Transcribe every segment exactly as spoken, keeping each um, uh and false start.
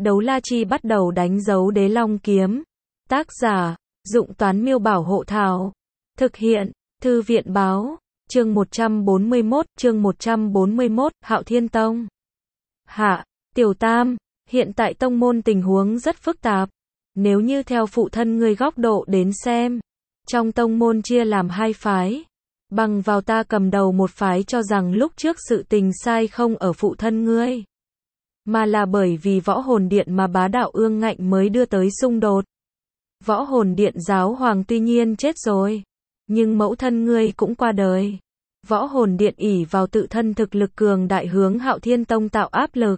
Đấu la chi bắt đầu đánh dấu đế long kiếm. Tác giả, Dụng Toán Miêu Bảo Hộ Thảo. Thực hiện, Thư viện Báo. Chương một trăm bốn mươi mốt, chương một trăm bốn mươi mốt, Hạo Thiên Tông. Hạ, Tiểu Tam, hiện tại tông môn tình huống rất phức tạp. Nếu như theo phụ thân ngươi góc độ đến xem, trong tông môn chia làm hai phái. Bằng vào ta cầm đầu một phái cho rằng lúc trước sự tình sai không ở phụ thân ngươi, mà là bởi vì võ hồn điện mà bá đạo ương ngạnh mới đưa tới xung đột. Võ hồn điện giáo hoàng tuy nhiên chết rồi, nhưng mẫu thân ngươi cũng qua đời. Võ hồn điện ỷ vào tự thân thực lực cường đại hướng Hạo Thiên Tông tạo áp lực.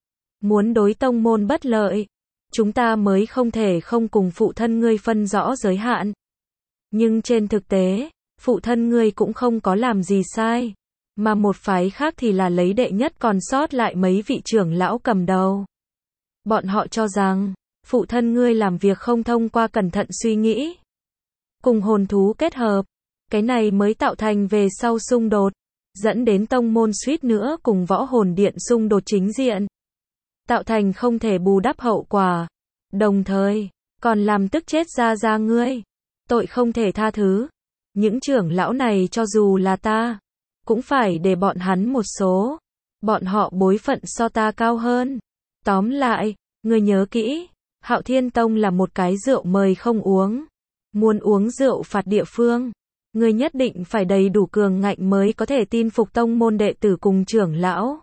Muốn đối tông môn bất lợi, chúng ta mới không thể không cùng phụ thân ngươi phân rõ giới hạn. Nhưng trên thực tế, phụ thân ngươi cũng không có làm gì sai, mà một phái khác thì là lấy đệ nhất còn sót lại mấy vị trưởng lão cầm đầu. Bọn họ cho rằng, phụ thân ngươi làm việc không thông qua cẩn thận suy nghĩ, cùng hồn thú kết hợp, cái này mới tạo thành về sau xung đột, dẫn đến tông môn suýt nữa cùng võ hồn điện xung đột chính diện, tạo thành không thể bù đắp hậu quả, đồng thời, còn làm tức chết gia gia ngươi, tội không thể tha thứ. Những trưởng lão này cho dù là ta, cũng phải để bọn hắn một số, bọn họ bối phận so ta cao hơn. Tóm lại, ngươi nhớ kỹ, Hạo Thiên Tông là một cái rượu mời không uống, muốn uống rượu phạt địa phương, ngươi nhất định phải đầy đủ cường ngạnh mới có thể tin phục tông môn đệ tử cùng trưởng lão.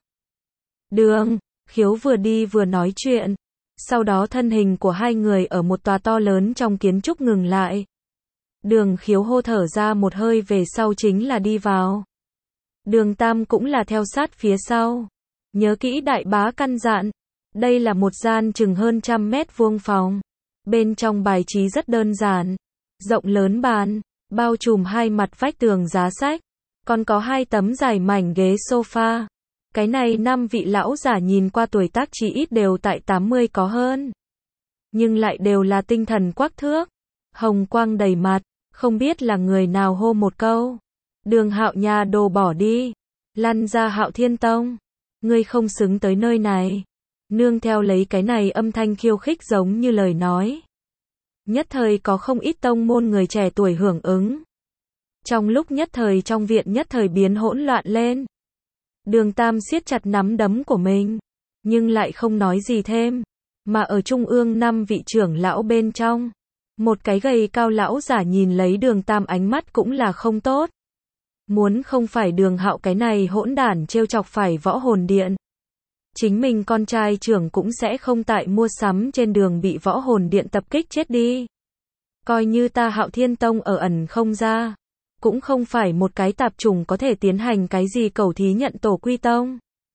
Đường, Khiếu vừa đi vừa nói chuyện, sau đó thân hình của hai người ở một tòa to lớn trong kiến trúc ngừng lại. Đường Khiếu hô thở ra một hơi về sau chính là đi vào. Đường Tam cũng là theo sát phía sau. Nhớ kỹ đại bá căn dặn. Đây là một gian chừng hơn trăm mét vuông phòng. Bên trong bài trí rất đơn giản. Rộng lớn bàn, bao trùm hai mặt vách tường giá sách. Còn có hai tấm dài mảnh ghế sofa. Cái này năm vị lão giả nhìn qua tuổi tác chỉ ít đều tại tám mươi có hơn. Nhưng lại đều là tinh thần quắc thước. Hồng quang đầy mặt. Không biết là người nào hô một câu. Đường Hạo nhà đồ bỏ đi. Lăn ra Hạo Thiên Tông. Ngươi không xứng tới nơi này. Nương theo lấy cái này âm thanh khiêu khích giống như lời nói. Nhất thời có không ít tông môn người trẻ tuổi hưởng ứng. Trong lúc nhất thời trong viện nhất thời biến hỗn loạn lên. Đường Tam siết chặt nắm đấm của mình. Nhưng lại không nói gì thêm. Mà ở trung ương năm vị trưởng lão bên trong. Một cái gầy cao lão giả nhìn lấy Đường Tam ánh mắt cũng là không tốt. Muốn không phải Đường Hạo cái này hỗn đản trêu chọc phải võ hồn điện, chính mình con trai trưởng cũng sẽ không tại mua sắm trên đường bị võ hồn điện tập kích chết đi. Coi như ta Hạo Thiên Tông ở ẩn không ra, cũng không phải một cái tạp chủng có thể tiến hành cái gì cầu thí nhận tổ quy tông.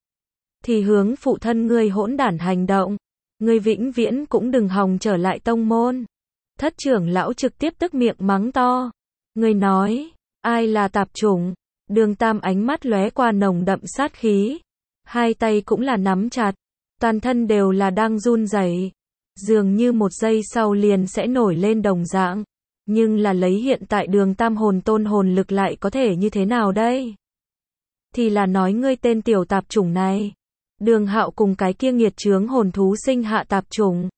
Thì hướng phụ thân ngươi hỗn đản hành động, ngươi vĩnh viễn cũng đừng hòng trở lại tông môn. Thất trưởng lão trực tiếp tức miệng mắng to. Người nói, ai là tạp chủng? Đường Tam ánh mắt lóe qua nồng đậm sát khí. Hai tay cũng là nắm chặt. Toàn thân đều là đang run rẩy. Dường như một giây sau liền sẽ nổi lên đồng dạng. Nhưng là lấy hiện tại Đường Tam hồn tôn hồn lực lại có thể như thế nào đây? Thì là nói ngươi tên tiểu tạp chủng này. Đường Hạo cùng cái kia nghiệt chướng hồn thú sinh hạ tạp chủng.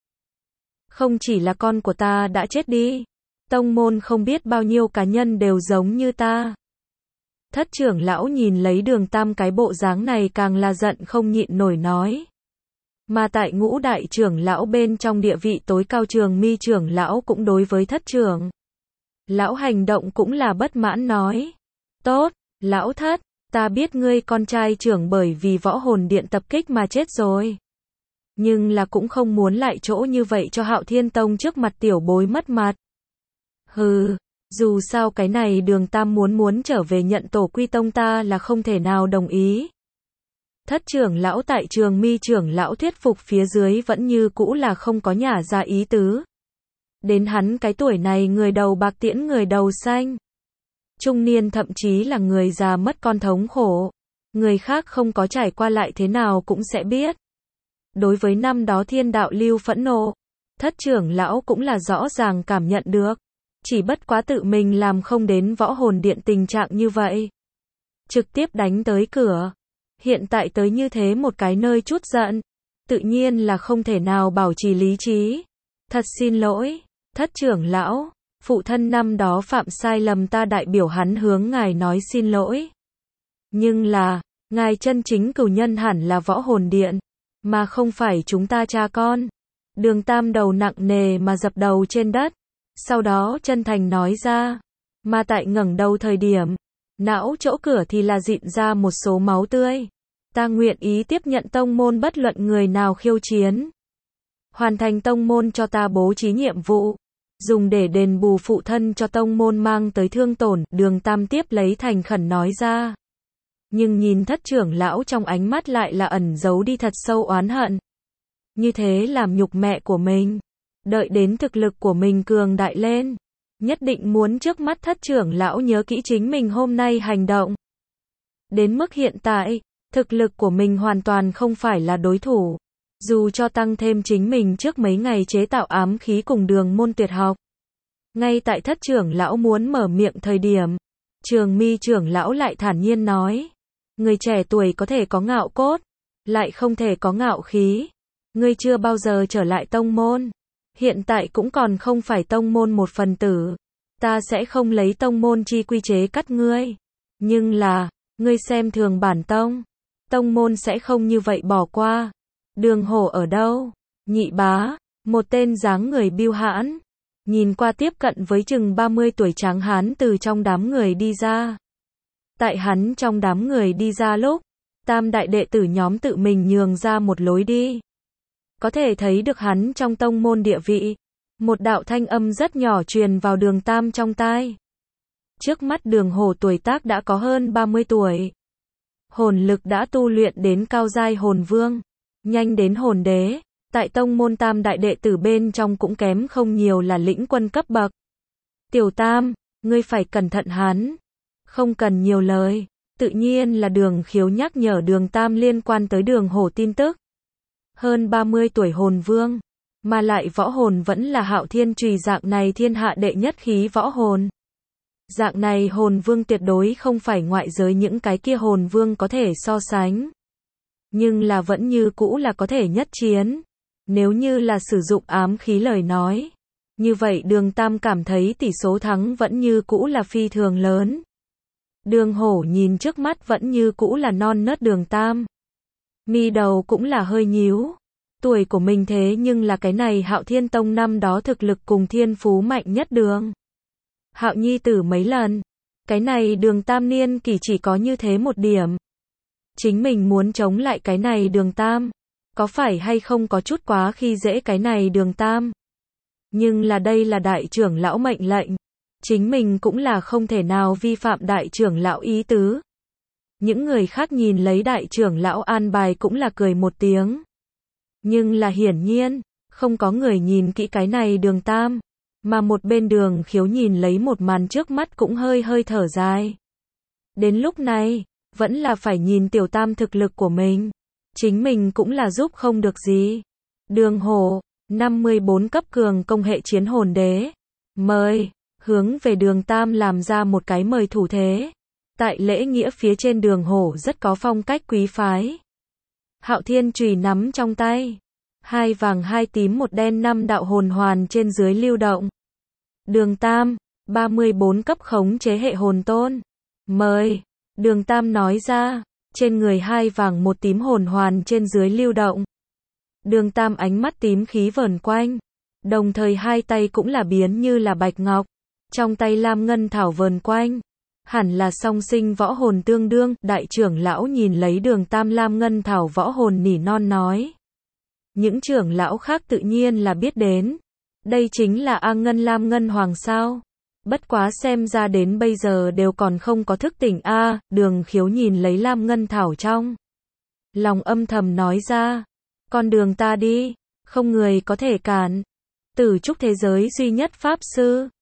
Không chỉ là con của ta đã chết đi. Tông môn không biết bao nhiêu cá nhân đều giống như ta. Thất trưởng lão nhìn lấy Đường Tam cái bộ dáng này càng là giận không nhịn nổi nói. Mà tại ngũ đại trưởng lão bên trong địa vị tối cao Trường Mi trưởng lão cũng đối với thất trưởng lão hành động cũng là bất mãn nói. Tốt, lão thất, ta biết ngươi con trai trưởng bởi vì võ hồn điện tập kích mà chết rồi. Nhưng là cũng không muốn lại chỗ như vậy cho Hạo Thiên Tông trước mặt tiểu bối mất mặt. Hừ, dù sao cái này Đường Tam muốn muốn trở về nhận tổ quy tông ta là không thể nào đồng ý. Thất trưởng lão tại Trường Mi trưởng lão thuyết phục phía dưới vẫn như cũ là không có nhả ra ý tứ. Đến hắn cái tuổi này người đầu bạc tiễn người đầu xanh. Trung niên thậm chí là người già mất con thống khổ. Người khác không có trải qua lại thế nào cũng sẽ biết. Đối với năm đó thiên đạo lưu phẫn nộ, thất trưởng lão cũng là rõ ràng cảm nhận được. Chỉ bất quá tự mình làm không đến võ hồn điện tình trạng như vậy. Trực tiếp đánh tới cửa. Hiện tại tới như thế một cái nơi chút giận. tự nhiên là không thể nào bảo trì lý trí. Thật xin lỗi, thất trưởng lão, phụ thân năm đó phạm sai lầm, ta đại biểu hắn hướng ngài nói xin lỗi. Nhưng là, ngài chân chính cửu nhân hẳn là Võ Hồn Điện, mà không phải chúng ta cha con. Đường Tam đầu nặng nề mà dập đầu trên đất, sau đó chân thành nói ra, mà tại ngẩng đầu thời điểm, não chỗ cửa thì là dịn ra một số máu tươi. Ta nguyện ý tiếp nhận tông môn bất luận người nào khiêu chiến. Hoàn thành tông môn cho ta bố trí nhiệm vụ, dùng để đền bù phụ thân cho tông môn mang tới thương tổn. Đường Tam tiếp lấy thành khẩn nói ra. Nhưng nhìn thất trưởng lão trong ánh mắt lại là ẩn giấu đi thật sâu oán hận. Như thế làm nhục mẹ của mình. Đợi đến thực lực của mình cường đại lên, nhất định muốn trước mắt thất trưởng lão nhớ kỹ chính mình hôm nay hành động. Đến mức hiện tại, thực lực của mình hoàn toàn không phải là đối thủ. Dù cho tăng thêm chính mình trước mấy ngày chế tạo ám khí cùng đường môn tuyệt học. Ngay tại thất trưởng lão muốn mở miệng thời điểm, Trường Mi trưởng lão lại thản nhiên nói. Người trẻ tuổi có thể có ngạo cốt, lại không thể có ngạo khí. Ngươi chưa bao giờ trở lại tông môn. Hiện tại cũng còn không phải tông môn một phần tử. Ta sẽ không lấy tông môn chi quy chế cắt ngươi. Nhưng là, ngươi xem thường bản tông. Tông môn sẽ không như vậy bỏ qua. Đường Hổ ở đâu? Nhị bá, một tên dáng người biêu hãn. Nhìn qua tiếp cận với chừng ba mươi tuổi tráng hán từ trong đám người đi ra. Tại hắn trong đám người đi ra lúc, tam đại đệ tử nhóm tự mình nhường ra một lối đi. Có thể thấy được hắn trong tông môn địa vị. Một đạo thanh âm rất nhỏ truyền vào Đường Tam trong tai. Trước mắt Đường Hổ tuổi tác đã có hơn ba mươi tuổi. Hồn lực đã tu luyện đến cao giai hồn vương, nhanh đến hồn đế. Tại tông môn tam đại đệ tử bên trong cũng kém không nhiều là lĩnh quân cấp bậc. Tiểu Tam, ngươi phải cẩn thận hắn. Không cần nhiều lời, tự nhiên là Đường Khiếu nhắc nhở Đường Tam liên quan tới Đường Hổ tin tức. Hơn ba mươi tuổi hồn vương, mà lại võ hồn vẫn là Hạo Thiên Chùy dạng này thiên hạ đệ nhất khí võ hồn. Dạng này hồn vương tuyệt đối không phải ngoại giới những cái kia hồn vương có thể so sánh. Nhưng là vẫn như cũ là có thể nhất chiến. Nếu như là sử dụng ám khí lời nói, như vậy Đường Tam cảm thấy tỷ số thắng vẫn như cũ là phi thường lớn. Đường Hổ nhìn trước mắt vẫn như cũ là non nớt Đường Tam. Mi đầu cũng là hơi nhíu. Tuổi của mình thế nhưng là cái này Hạo Thiên Tông năm đó thực lực cùng thiên phú mạnh nhất Đường Hạo nhi tử mấy lần. Cái này Đường Tam niên kỷ chỉ có như thế một điểm. Chính mình muốn chống lại cái này Đường Tam, có phải hay không có chút quá khi dễ cái này Đường Tam. Nhưng là đây là đại trưởng lão mệnh lệnh. Chính mình cũng là không thể nào vi phạm đại trưởng lão ý tứ. Những người khác nhìn lấy đại trưởng lão an bài cũng là cười một tiếng. Nhưng là hiển nhiên, không có người nhìn kỹ cái này Đường Tam. Mà một bên Đường Khiếu nhìn lấy một màn trước mắt cũng hơi hơi thở dài. Đến lúc này, vẫn là phải nhìn Tiểu Tam thực lực của mình. Chính mình cũng là giúp không được gì. Đường Hổ, năm mươi bốn cấp cường công hệ chiến hồn đế. Mời, hướng về Đường Tam làm ra một cái mời thủ thế. Tại lễ nghĩa phía trên Đường Hổ rất có phong cách quý phái. Hạo Thiên Chùy nắm trong tay. Hai vàng hai tím một đen năm đạo hồn hoàn trên dưới lưu động. Đường Tam, ba mươi bốn cấp khống chế hệ hồn tôn. Mời, Đường Tam nói ra, trên người hai vàng một tím hồn hoàn trên dưới lưu động. Đường Tam ánh mắt tím khí vờn quanh. Đồng thời hai tay cũng là biến như là bạch ngọc. Trong tay lam ngân thảo vờn quanh. Hẳn là song sinh võ hồn tương đương. Đại trưởng lão nhìn lấy Đường Tam lam ngân thảo võ hồn nỉ non nói. Những trưởng lão khác tự nhiên là biết đến. Đây chính là A Ngân Lam Ngân Hoàng sao. Bất quá xem ra đến bây giờ đều còn không có thức tỉnh a. Đường Khiếu nhìn lấy lam ngân thảo trong lòng âm thầm nói ra. Con đường ta đi, không người có thể cản. Tử trúc thế giới duy nhất pháp sư.